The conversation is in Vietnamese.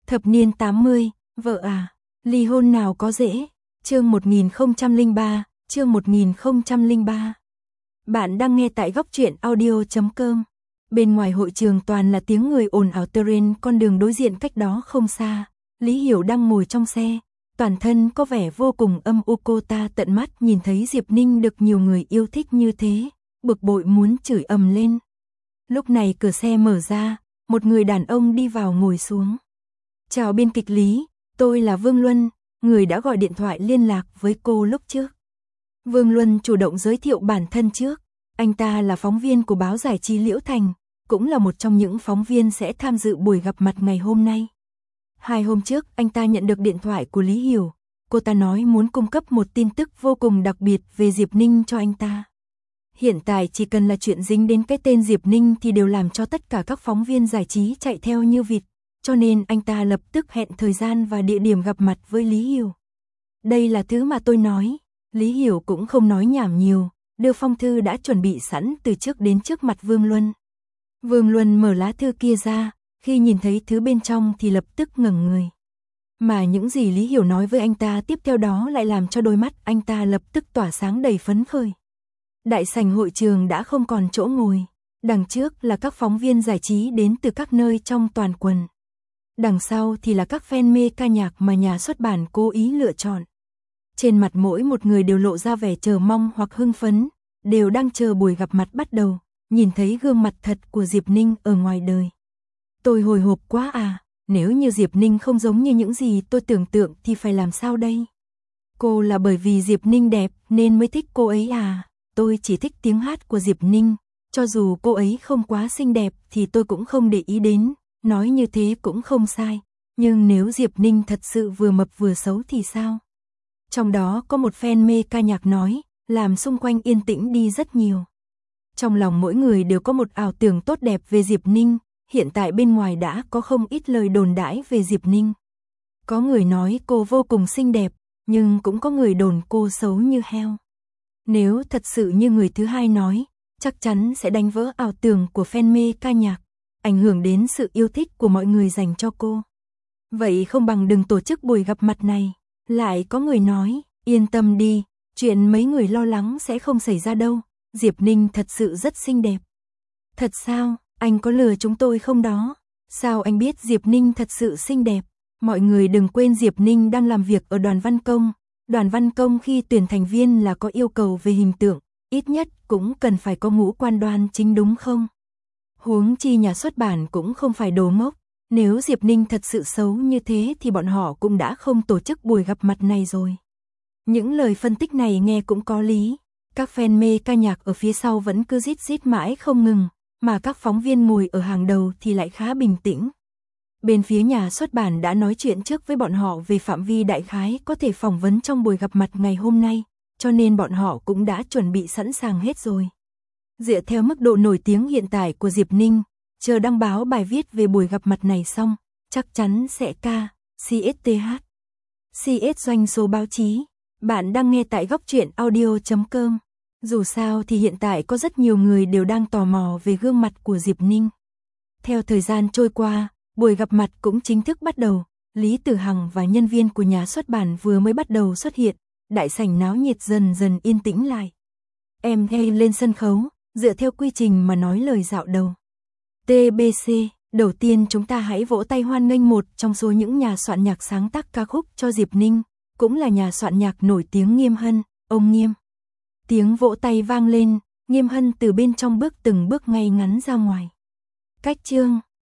Thập niên 80, vợ à, ly hôn nào có dễ. Chương 1003, chương 1003. Bạn đang nghe tại góc truyện audio.com. Bên ngoài hội trường toàn là tiếng người ồn ào terrain, con đường đối diện cách đó không xa. Lý Hiểu đang ngồi trong xe, toàn thân có vẻ vô cùng âm u. Cô ta tận mắt nhìn thấy Diệp Ninh được nhiều người yêu thích như thế, bực bội muốn chửi ầm lên. Lúc này cửa xe mở ra, một người đàn ông đi vào ngồi xuống. Chào biên kịch Lý, tôi là Vương Luân, người đã gọi điện thoại liên lạc với cô lúc trước. Vương Luân chủ động giới thiệu bản thân trước, anh ta là phóng viên của báo giải trí Liễu Thành, cũng là một trong những phóng viên sẽ tham dự buổi gặp mặt ngày hôm nay. 2 hôm trước anh ta nhận được điện thoại của Lý Hiểu, cô ta nói muốn cung cấp một tin tức vô cùng đặc biệt về Diệp Ninh cho anh ta. Hiện tại chỉ cần là chuyện dính đến cái tên Diệp Ninh thì đều làm cho tất cả các phóng viên giải trí chạy theo như vịt, cho nên anh ta lập tức hẹn thời gian và địa điểm gặp mặt với Lý Hiểu. Đây là thứ mà tôi nói. Lý Hiểu cũng không nói nhảm nhiều, đưa phong thư đã chuẩn bị sẵn từ trước đến trước mặt Vương Luân. Vương Luân mở lá thư kia ra, khi nhìn thấy thứ bên trong thì lập tức ngẩng người. Mà những gì Lý Hiểu nói với anh ta tiếp theo đó lại làm cho đôi mắt anh ta lập tức tỏa sáng đầy phấn khởi. Đại sảnh hội trường đã không còn chỗ ngồi, đằng trước là các phóng viên giải trí đến từ các nơi trong toàn quần. Đằng sau thì là các fan mê ca nhạc mà nhà xuất bản cố ý lựa chọn. Trên mặt mỗi một người đều lộ ra vẻ chờ mong hoặc hưng phấn, đều đang chờ buổi gặp mặt bắt đầu, nhìn thấy gương mặt thật của Diệp Ninh ở ngoài đời. Tôi hồi hộp quá à, nếu như Diệp Ninh không giống như những gì tôi tưởng tượng thì phải làm sao đây? Cô là bởi vì Diệp Ninh đẹp nên mới thích cô ấy à? Tôi chỉ thích tiếng hát của Diệp Ninh, cho dù cô ấy không quá xinh đẹp thì tôi cũng không để ý đến, nói như thế cũng không sai, nhưng nếu Diệp Ninh thật sự vừa mập vừa xấu thì sao? Trong đó có một fan mê ca nhạc nói, làm xung quanh yên tĩnh đi rất nhiều. Trong lòng mỗi người đều có một ảo tưởng tốt đẹp về Diệp Ninh, hiện tại bên ngoài đã có không ít lời đồn đãi về Diệp Ninh. Có người nói cô vô cùng xinh đẹp, nhưng cũng có người đồn cô xấu như heo. Nếu thật sự như người thứ hai nói, chắc chắn sẽ đánh vỡ ảo tưởng của fan mê ca nhạc, ảnh hưởng đến sự yêu thích của mọi người dành cho cô. Vậy không bằng đừng tổ chức buổi gặp mặt này. Lại có người nói, yên tâm đi, chuyện mấy người lo lắng sẽ không xảy ra đâu, Diệp Ninh thật sự rất xinh đẹp. Thật sao, anh có lừa chúng tôi không đó? Sao anh biết Diệp Ninh thật sự xinh đẹp? Mọi người đừng quên Diệp Ninh đang làm việc ở đoàn văn công. Đoàn văn công khi tuyển thành viên là có yêu cầu về hình tượng, ít nhất cũng cần phải có ngũ quan đoan chính đúng không? Huống chi nhà xuất bản cũng không phải đồ ngốc. Nếu Diệp Ninh thật sự xấu như thế thì bọn họ cũng đã không tổ chức buổi gặp mặt này rồi. Những lời phân tích này nghe cũng có lý. Các fan mê ca nhạc ở phía sau vẫn cứ rít rít mãi không ngừng, mà các phóng viên ngồi ở hàng đầu thì lại khá bình tĩnh. Bên phía nhà xuất bản đã nói chuyện trước với bọn họ về phạm vi đại khái có thể phỏng vấn trong buổi gặp mặt ngày hôm nay, cho nên bọn họ cũng đã chuẩn bị sẵn sàng hết rồi. Dựa theo mức độ nổi tiếng hiện tại của Diệp Ninh, chờ đăng báo bài viết về buổi gặp mặt này xong, chắc chắn sẽ CSTH. CS doanh số báo chí. Bạn đang nghe tại góc truyện audio.com. Dù sao thì hiện tại có rất nhiều người đều đang tò mò về gương mặt của Diệp Ninh. Theo thời gian trôi qua, buổi gặp mặt cũng chính thức bắt đầu. Lý Tử Hằng và nhân viên của nhà xuất bản vừa mới bắt đầu xuất hiện, đại sảnh náo nhiệt dần dần yên tĩnh lại. Em hay lên sân khấu, dựa theo quy trình mà nói lời dạo đầu. TBC, đầu tiên chúng ta hãy vỗ tay hoan nghênh một trong số những nhà soạn nhạc sáng tác ca khúc cho Diệp Ninh, cũng là nhà soạn nhạc nổi tiếng Nghiêm Hân, ông Nghiêm. Tiếng vỗ tay vang lên, Nghiêm Hân từ bên trong bước từng bước ngay ngắn ra ngoài. Cách chương